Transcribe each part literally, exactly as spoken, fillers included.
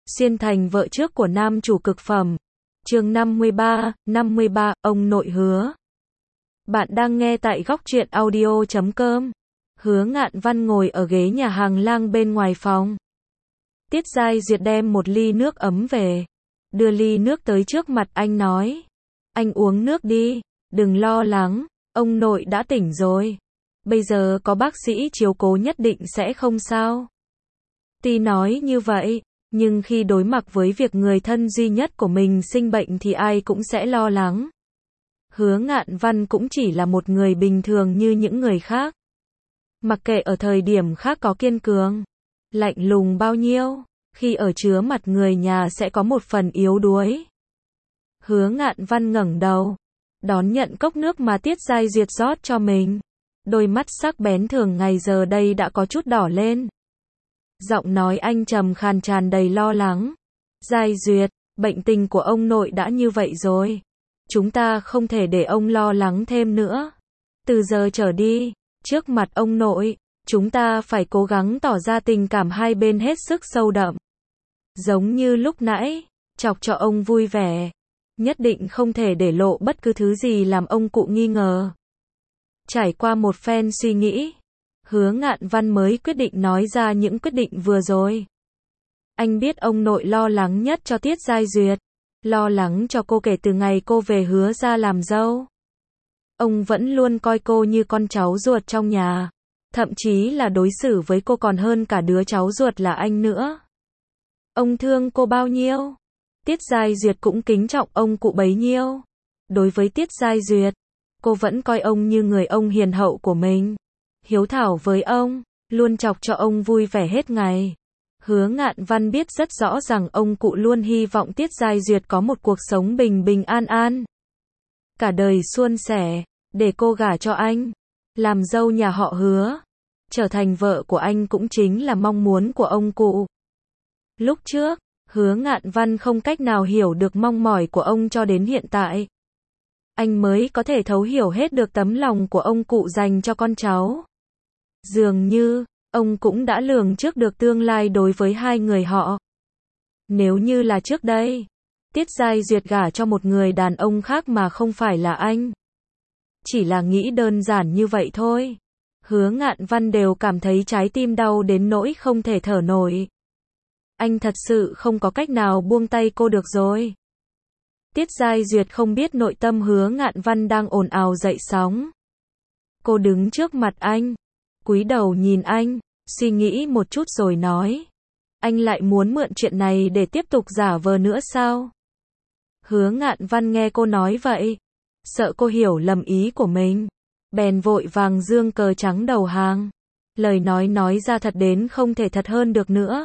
Xuyên thành vợ trước của nam chủ cực phẩm. Chương năm mươi ba, năm mươi ba, ông nội Hứa. Bạn đang nghe tại góc truyện audio chấm com. Hứa Ngạn Văn ngồi ở ghế nhà hàng lang bên ngoài phòng. Tiết Giai Duyệt đem một ly nước ấm về, đưa ly nước tới trước mặt anh nói: "Anh uống nước đi, đừng lo lắng, ông nội đã tỉnh rồi. Bây giờ có bác sĩ chiếu cố nhất định sẽ không sao." Tuy nói như vậy, nhưng khi đối mặt với việc người thân duy nhất của mình sinh bệnh thì ai cũng sẽ lo lắng. Hứa Ngạn Văn cũng chỉ là một người bình thường như những người khác. Mặc kệ ở thời điểm khác có kiên cường, lạnh lùng bao nhiêu, khi ở chứa mặt người nhà sẽ có một phần yếu đuối. Hứa Ngạn Văn ngẩng đầu, đón nhận cốc nước mà Tiết Giai Duyệt rót cho mình. Đôi mắt sắc bén thường ngày giờ đây đã có chút đỏ lên. Giọng nói anh trầm khàn tràn đầy lo lắng. "Giai Duyệt, bệnh tình của ông nội đã như vậy rồi. Chúng ta không thể để ông lo lắng thêm nữa. Từ giờ trở đi, trước mặt ông nội, chúng ta phải cố gắng tỏ ra tình cảm hai bên hết sức sâu đậm. Giống như lúc nãy, chọc cho ông vui vẻ. Nhất định không thể để lộ bất cứ thứ gì làm ông cụ nghi ngờ." Trải qua một phen suy nghĩ, Hứa Ngạn Văn mới quyết định nói ra những quyết định vừa rồi. Anh biết ông nội lo lắng nhất cho Tiết Giai Duyệt, lo lắng cho cô kể từ ngày cô về Hứa gia làm dâu. Ông vẫn luôn coi cô như con cháu ruột trong nhà, thậm chí là đối xử với cô còn hơn cả đứa cháu ruột là anh nữa. Ông thương cô bao nhiêu, Tiết Giai Duyệt cũng kính trọng ông cụ bấy nhiêu. Đối với Tiết Giai Duyệt, cô vẫn coi ông như người ông hiền hậu của mình, hiếu thảo với ông, luôn chọc cho ông vui vẻ hết ngày. Hứa Ngạn Văn biết rất rõ rằng ông cụ luôn hy vọng Tiết Giai Duyệt có một cuộc sống bình bình an an, cả đời suôn sẻ, để cô gả cho anh, làm dâu nhà họ Hứa, trở thành vợ của anh cũng chính là mong muốn của ông cụ. Lúc trước, Hứa Ngạn Văn không cách nào hiểu được mong mỏi của ông cho đến hiện tại. Anh mới có thể thấu hiểu hết được tấm lòng của ông cụ dành cho con cháu. Dường như, ông cũng đã lường trước được tương lai đối với hai người họ. Nếu như là trước đây, Tiết Giai Duyệt gả cho một người đàn ông khác mà không phải là anh, chỉ là nghĩ đơn giản như vậy thôi, Hứa Ngạn Văn đều cảm thấy trái tim đau đến nỗi không thể thở nổi. Anh thật sự không có cách nào buông tay cô được rồi. Tiết Giai Duyệt không biết nội tâm Hứa Ngạn Văn đang ồn ào dậy sóng. Cô đứng trước mặt anh, cúi đầu nhìn anh, suy nghĩ một chút rồi nói: "Anh lại muốn mượn chuyện này để tiếp tục giả vờ nữa sao?" Hứa Ngạn Văn nghe cô nói vậy, sợ cô hiểu lầm ý của mình, bèn vội vàng giương cờ trắng đầu hàng. Lời nói nói ra thật đến không thể thật hơn được nữa.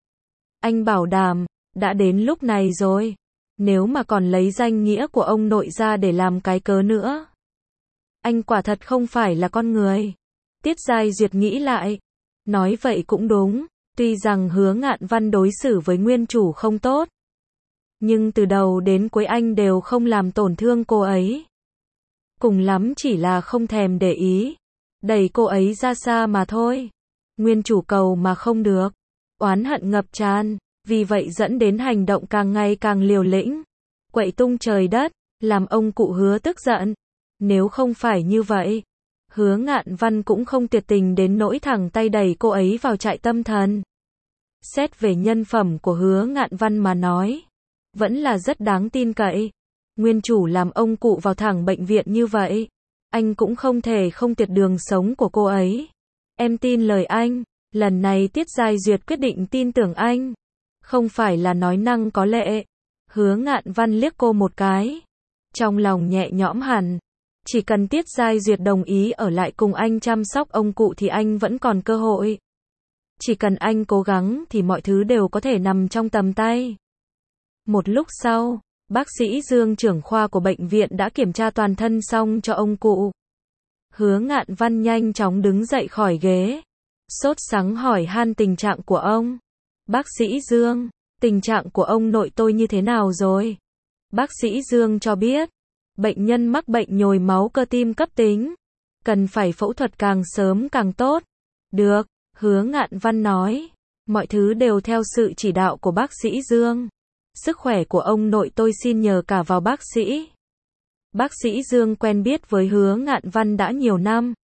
Anh bảo đảm, đã đến lúc này rồi, nếu mà còn lấy danh nghĩa của ông nội ra để làm cái cớ nữa, anh quả thật không phải là con người. Tiết Giai Duyệt nghĩ lại, nói vậy cũng đúng, tuy rằng Hứa Ngạn Văn đối xử với nguyên chủ không tốt, nhưng từ đầu đến cuối anh đều không làm tổn thương cô ấy. Cùng lắm chỉ là không thèm để ý, đẩy cô ấy ra xa mà thôi. Nguyên chủ cầu mà không được, oán hận ngập tràn, vì vậy dẫn đến hành động càng ngày càng liều lĩnh, quậy tung trời đất, làm ông cụ Hứa tức giận. Nếu không phải như vậy, Hứa Ngạn Văn cũng không tuyệt tình đến nỗi thẳng tay đẩy cô ấy vào trại tâm thần. Xét về nhân phẩm của Hứa Ngạn Văn mà nói, vẫn là rất đáng tin cậy. Nguyên chủ làm ông cụ vào thẳng bệnh viện như vậy, anh cũng không thể không tuyệt đường sống của cô ấy. Em tin lời anh. Lần này Tiết Giai Duyệt quyết định tin tưởng anh, không phải là nói năng có lệ. Hứa Ngạn Văn liếc cô một cái, trong lòng nhẹ nhõm hẳn. Chỉ cần Tiết Giai Duyệt đồng ý ở lại cùng anh chăm sóc ông cụ thì anh vẫn còn cơ hội. Chỉ cần anh cố gắng thì mọi thứ đều có thể nằm trong tầm tay. Một lúc sau, bác sĩ Dương trưởng khoa của bệnh viện đã kiểm tra toàn thân xong cho ông cụ. Hứa Ngạn Văn nhanh chóng đứng dậy khỏi ghế, sốt sắng hỏi han tình trạng của ông. "Bác sĩ Dương, tình trạng của ông nội tôi như thế nào rồi?" Bác sĩ Dương cho biết, bệnh nhân mắc bệnh nhồi máu cơ tim cấp tính, cần phải phẫu thuật càng sớm càng tốt. "Được," Hứa Ngạn Văn nói. Mọi thứ đều theo sự chỉ đạo của bác sĩ Dương. Sức khỏe của ông nội tôi xin nhờ cả vào bác sĩ. Bác sĩ Dương quen biết với Hứa Ngạn Văn đã nhiều năm.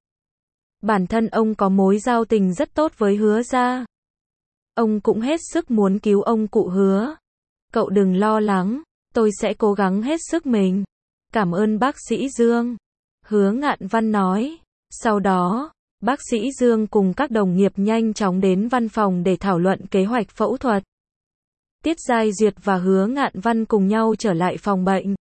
Bản thân ông có mối giao tình rất tốt với Hứa gia. Ông cũng hết sức muốn cứu ông cụ Hứa. Cậu đừng lo lắng, tôi sẽ cố gắng hết sức mình. Cảm ơn bác sĩ Dương. Hứa Ngạn Văn nói. Sau đó, bác sĩ Dương cùng các đồng nghiệp nhanh chóng đến văn phòng để thảo luận kế hoạch phẫu thuật. Tiết Giai Duyệt và Hứa Ngạn Văn cùng nhau trở lại phòng bệnh.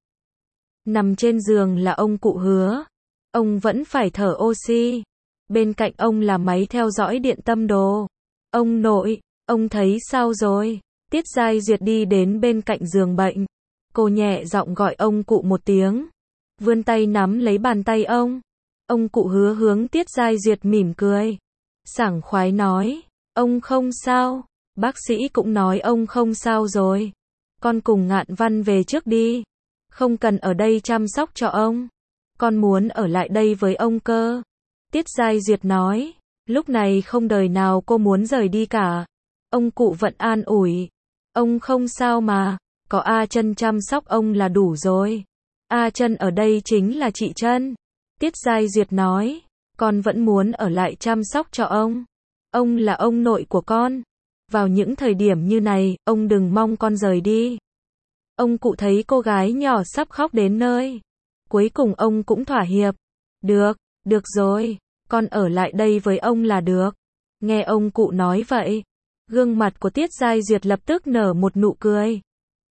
Nằm trên giường là ông cụ Hứa. Ông vẫn phải thở oxy. Bên cạnh ông là máy theo dõi điện tâm đồ. Ông nội, ông thấy sao rồi? Tiết Giai Duyệt đi đến bên cạnh giường bệnh. Cô nhẹ giọng gọi ông cụ một tiếng. Vươn tay nắm lấy bàn tay ông. Ông cụ Hứa hướng Tiết Giai Duyệt mỉm cười. Sảng khoái nói. Ông không sao. Bác sĩ cũng nói ông không sao rồi. Con cùng Ngạn Văn về trước đi. Không cần ở đây chăm sóc cho ông. Con muốn ở lại đây với ông cơ. Tiết Giai Duyệt nói. Lúc này không đời nào cô muốn rời đi cả. Ông cụ vẫn an ủi. Ông không sao mà. Có A Trân chăm sóc ông là đủ rồi. A Trân ở đây chính là chị Trân. Tiết Giai Duyệt nói. Con vẫn muốn ở lại chăm sóc cho ông. Ông là ông nội của con. Vào những thời điểm như này, ông đừng mong con rời đi. Ông cụ thấy cô gái nhỏ sắp khóc đến nơi. Cuối cùng ông cũng thỏa hiệp. Được, được rồi, con ở lại đây với ông là được. Nghe ông cụ nói vậy, gương mặt của Tiết Giai Duyệt lập tức nở một nụ cười.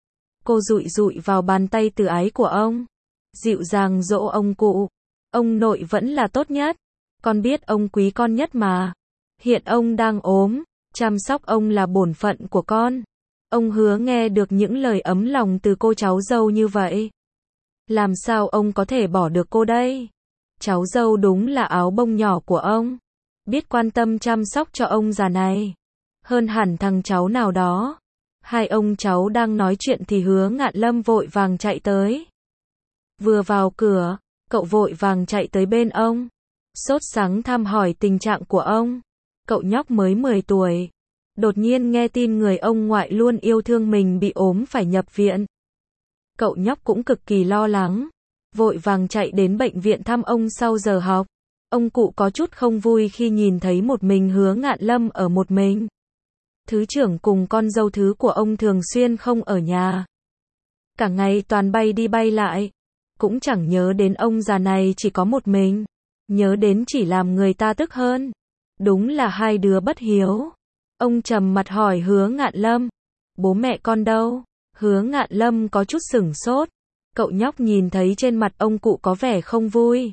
Cô dụi dụi vào bàn tay từ ái của ông. Dịu dàng dỗ ông cụ. Ông nội vẫn là tốt nhất. Con biết ông quý con nhất mà. Hiện ông đang ốm. Chăm sóc ông là bổn phận của con. Ông Hứa nghe được những lời ấm lòng từ cô cháu dâu như vậy. Làm sao ông có thể bỏ được cô đây? Cháu dâu đúng là áo bông nhỏ của ông. Biết quan tâm chăm sóc cho ông già này. Hơn hẳn thằng cháu nào đó. Hai ông cháu đang nói chuyện thì Hứa Ngạn Lâm vội vàng chạy tới. Vừa vào cửa, cậu vội vàng chạy tới bên ông. Sốt sắng thăm hỏi tình trạng của ông. Cậu nhóc mới mười tuổi. Đột nhiên nghe tin người ông ngoại luôn yêu thương mình bị ốm phải nhập viện. Cậu nhóc cũng cực kỳ lo lắng. Vội vàng chạy đến bệnh viện thăm ông sau giờ học. Ông cụ có chút không vui khi nhìn thấy một mình Hứa Ngạn Lâm ở một mình. Thứ trưởng cùng con dâu thứ của ông thường xuyên không ở nhà. Cả ngày toàn bay đi bay lại. Cũng chẳng nhớ đến ông già này chỉ có một mình. Nhớ đến chỉ làm người ta tức hơn. Đúng là hai đứa bất hiếu. Ông trầm mặt hỏi Hứa Ngạn Lâm. Bố mẹ con đâu? Hứa Ngạn Lâm có chút sửng sốt. Cậu nhóc nhìn thấy trên mặt ông cụ có vẻ không vui.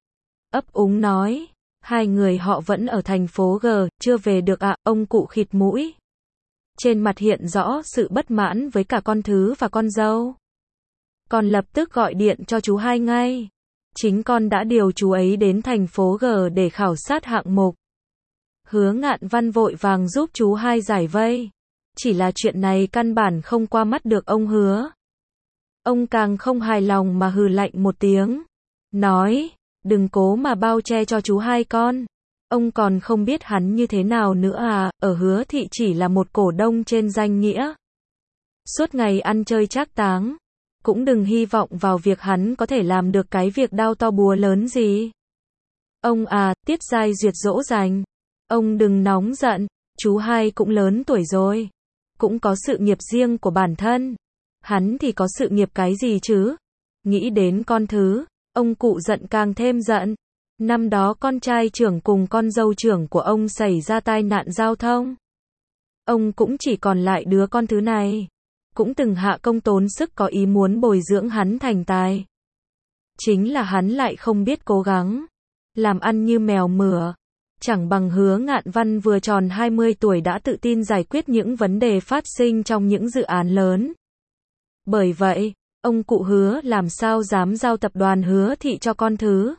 Ấp úng nói. Hai người họ vẫn ở thành phố G, chưa về được ạ, à, ông cụ khịt mũi. Trên mặt hiện rõ sự bất mãn với cả con thứ và con dâu. Con lập tức gọi điện cho chú hai ngay. Chính con đã điều chú ấy đến thành phố G để khảo sát hạng mục. Hứa Ngạn Văn vội vàng giúp chú hai giải vây. Chỉ là chuyện này căn bản không qua mắt được ông Hứa. Ông càng không hài lòng mà hừ lạnh một tiếng. Nói, đừng cố mà bao che cho chú hai con. Ông còn không biết hắn như thế nào nữa à, ở Hứa thị chỉ là một cổ đông trên danh nghĩa. Suốt ngày ăn chơi trác táng. Cũng đừng hy vọng vào việc hắn có thể làm được cái việc đao to búa lớn gì. Ông à, Tiết Giai Duyệt dỗ dành. Ông đừng nóng giận, chú hai cũng lớn tuổi rồi. Cũng có sự nghiệp riêng của bản thân. Hắn thì có sự nghiệp cái gì chứ? Nghĩ đến con thứ, ông cụ giận càng thêm giận. Năm đó con trai trưởng cùng con dâu trưởng của ông xảy ra tai nạn giao thông. Ông cũng chỉ còn lại đứa con thứ này. Cũng từng hạ công tốn sức có ý muốn bồi dưỡng hắn thành tài. Chính là hắn lại không biết cố gắng. Làm ăn như mèo mửa. Chẳng bằng Hứa Ngạn Văn vừa tròn hai mươi tuổi đã tự tin giải quyết những vấn đề phát sinh trong những dự án lớn. Bởi vậy, ông cụ Hứa làm sao dám giao tập đoàn Hứa thị cho con thứ.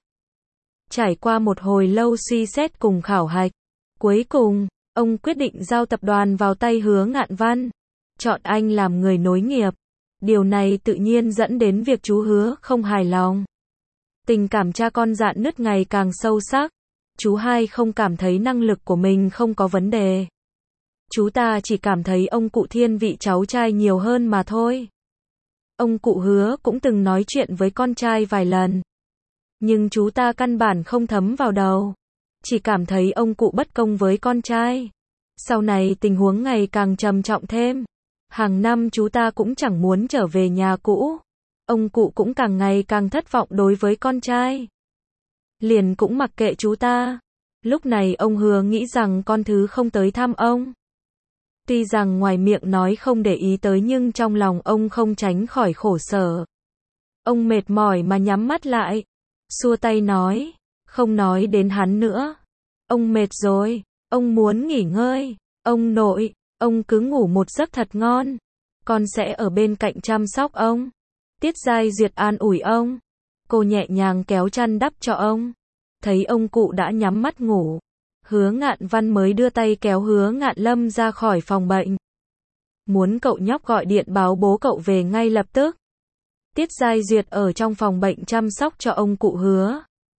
Trải qua một hồi lâu suy xét cùng khảo hạch. Cuối cùng, ông quyết định giao tập đoàn vào tay Hứa Ngạn Văn. Chọn anh làm người nối nghiệp. Điều này tự nhiên dẫn đến việc chú Hứa không hài lòng. Tình cảm cha con rạn nứt ngày càng sâu sắc. Chú hai không cảm thấy năng lực của mình không có vấn đề. Chú ta chỉ cảm thấy ông cụ thiên vị cháu trai nhiều hơn mà thôi. Ông cụ Hứa cũng từng nói chuyện với con trai vài lần. Nhưng chú ta căn bản không thấm vào đầu. Chỉ cảm thấy ông cụ bất công với con trai. Sau này tình huống ngày càng trầm trọng thêm. Hàng năm chú ta cũng chẳng muốn trở về nhà cũ. Ông cụ cũng càng ngày càng thất vọng đối với con trai. Liền cũng mặc kệ chú ta. Lúc này ông Hứa nghĩ rằng con thứ không tới thăm ông. Tuy rằng ngoài miệng nói không để ý tới nhưng trong lòng ông không tránh khỏi khổ sở. Ông mệt mỏi mà nhắm mắt lại. Xua tay nói. Không nói đến hắn nữa. Ông mệt rồi. Ông muốn nghỉ ngơi. Ông nội. Ông cứ ngủ một giấc thật ngon. Con sẽ ở bên cạnh chăm sóc ông. Tiết Giai Duyệt an ủi ông. Cô nhẹ nhàng kéo chăn đắp cho ông. Thấy ông cụ đã nhắm mắt ngủ. Hứa Ngạn Văn mới đưa tay kéo Hứa Ngạn Lâm ra khỏi phòng bệnh. Muốn cậu nhóc gọi điện báo bố cậu về ngay lập tức. Tiết Giai Duyệt ở trong phòng bệnh chăm sóc cho ông cụ Hứa.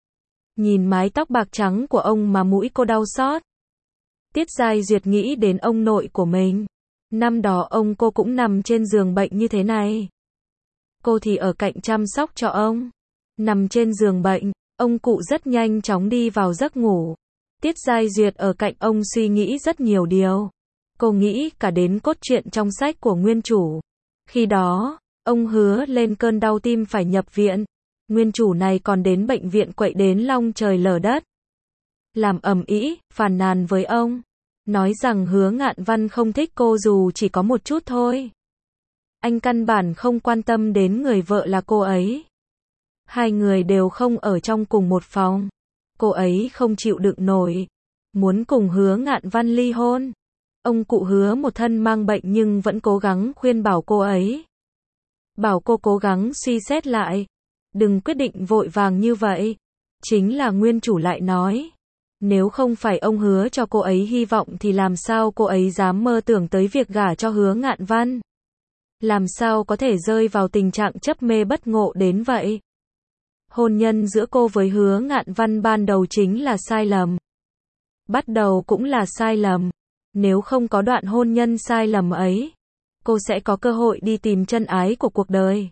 Nhìn mái tóc bạc trắng của ông mà mũi cô đau xót. Tiết Giai Duyệt nghĩ đến ông nội của mình. Năm đó ông cô cũng nằm trên giường bệnh như thế này. Cô thì ở cạnh chăm sóc cho ông. Nằm trên giường bệnh, ông cụ rất nhanh chóng đi vào giấc ngủ. Tiết Giai Duyệt ở cạnh ông suy nghĩ rất nhiều điều. Cô nghĩ cả đến cốt truyện trong sách của nguyên chủ. Khi đó, ông Hứa lên cơn đau tim phải nhập viện. Nguyên chủ này còn đến bệnh viện quậy đến long trời lở đất. Làm ầm ĩ, phàn nàn với ông. Nói rằng Hứa Ngạn Văn không thích cô dù chỉ có một chút thôi. Anh căn bản không quan tâm đến người vợ là cô ấy. Hai người đều không ở trong cùng một phòng. Cô ấy không chịu đựng nổi. Muốn cùng Hứa Ngạn Văn ly hôn. Ông cụ Hứa một thân mang bệnh nhưng vẫn cố gắng khuyên bảo cô ấy. Bảo cô cố gắng suy xét lại. Đừng quyết định vội vàng như vậy. Chính là nguyên chủ lại nói. Nếu không phải ông Hứa cho cô ấy hy vọng thì làm sao cô ấy dám mơ tưởng tới việc gả cho Hứa Ngạn Văn. Làm sao có thể rơi vào tình trạng chấp mê bất ngộ đến vậy. Hôn nhân giữa cô với Hứa Ngạn Văn ban đầu chính là sai lầm. Bắt đầu cũng là sai lầm. Nếu không có đoạn hôn nhân sai lầm ấy, cô sẽ có cơ hội đi tìm chân ái của cuộc đời.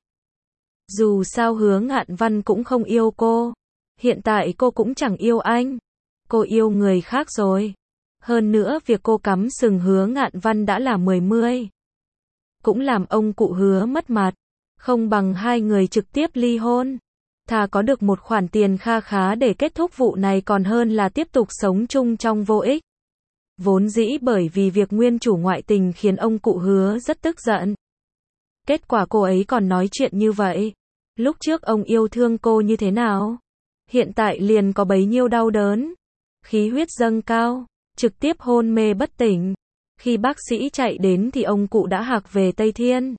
Dù sao Hứa Ngạn Văn cũng không yêu cô. Hiện tại cô cũng chẳng yêu anh. Cô yêu người khác rồi. Hơn nữa việc cô cắm sừng Hứa Ngạn Văn đã là mười mươi. Cũng làm ông cụ Hứa mất mặt. Không bằng hai người trực tiếp ly hôn. Thà có được một khoản tiền kha khá để kết thúc vụ này còn hơn là tiếp tục sống chung trong vô ích. Vốn dĩ bởi vì việc nguyên chủ ngoại tình khiến ông cụ Hứa rất tức giận. Kết quả cô ấy còn nói chuyện như vậy. Lúc trước ông yêu thương cô như thế nào? Hiện tại liền có bấy nhiêu đau đớn. Khí huyết dâng cao, trực tiếp hôn mê bất tỉnh. Khi bác sĩ chạy đến thì ông cụ đã hạc về Tây Thiên.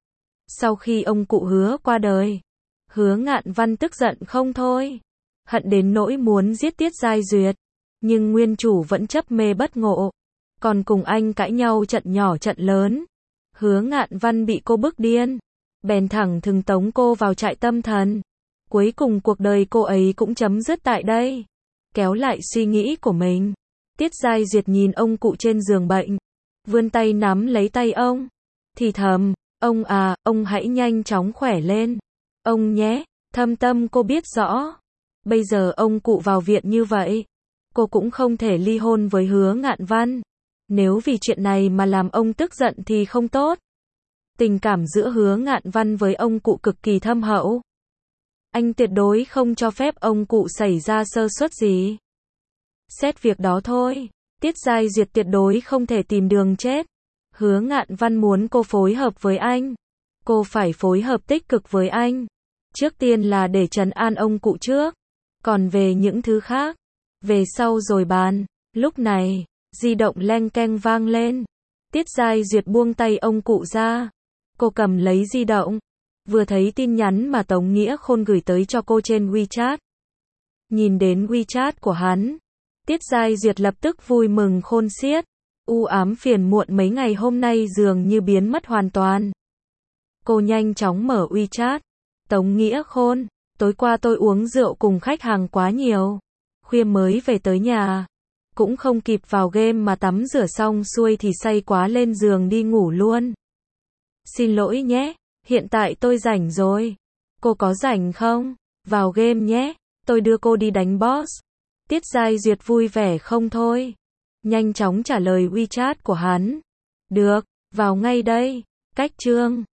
Sau khi ông cụ Hứa qua đời, Hứa Ngạn Văn tức giận không thôi. Hận đến nỗi muốn giết Tiết Giai Duyệt. Nhưng nguyên chủ vẫn chấp mê bất ngộ. Còn cùng anh cãi nhau trận nhỏ trận lớn. Hứa Ngạn Văn bị cô bức điên. Bèn thẳng thừng tống cô vào trại tâm thần. Cuối cùng cuộc đời cô ấy cũng chấm dứt tại đây. Kéo lại suy nghĩ của mình. Tiết Giai Duyệt nhìn ông cụ trên giường bệnh. Vươn tay nắm lấy tay ông. Thì thầm, ông à, ông hãy nhanh chóng khỏe lên. Ông nhé, thâm tâm cô biết rõ. Bây giờ ông cụ vào viện như vậy. Cô cũng không thể ly hôn với Hứa Ngạn Văn. Nếu vì chuyện này mà làm ông tức giận thì không tốt. Tình cảm giữa Hứa Ngạn Văn với ông cụ cực kỳ thâm hậu. Anh tuyệt đối không cho phép ông cụ xảy ra sơ suất gì. Xét việc đó thôi. Tiết Giai Duyệt tuyệt đối không thể tìm đường chết. Hứa Ngạn Văn muốn cô phối hợp với anh. Cô phải phối hợp tích cực với anh. Trước tiên là để trấn an ông cụ trước. Còn về những thứ khác, về sau rồi bàn. Lúc này, di động leng keng vang lên. Tiết Giai Duyệt buông tay ông cụ ra. Cô cầm lấy di động. Vừa thấy tin nhắn mà Tống Nghĩa Khôn gửi tới cho cô trên WeChat. Nhìn đến WeChat của hắn, Tiết Giai Duyệt lập tức vui mừng khôn xiết. U ám phiền muộn mấy ngày hôm nay dường như biến mất hoàn toàn. Cô nhanh chóng mở WeChat. Tống Nghĩa Khôn, tối qua tôi uống rượu cùng khách hàng quá nhiều. Khuya mới về tới nhà. cũng không kịp vào game mà tắm rửa xong xuôi thì say quá lên giường đi ngủ luôn. Xin lỗi nhé, hiện tại tôi rảnh rồi. Cô có rảnh không? Vào game nhé, tôi đưa cô đi đánh boss. Tiết Giai Duyệt vui vẻ không thôi. Nhanh chóng trả lời WeChat của hắn. Được, vào ngay đây. Cách chương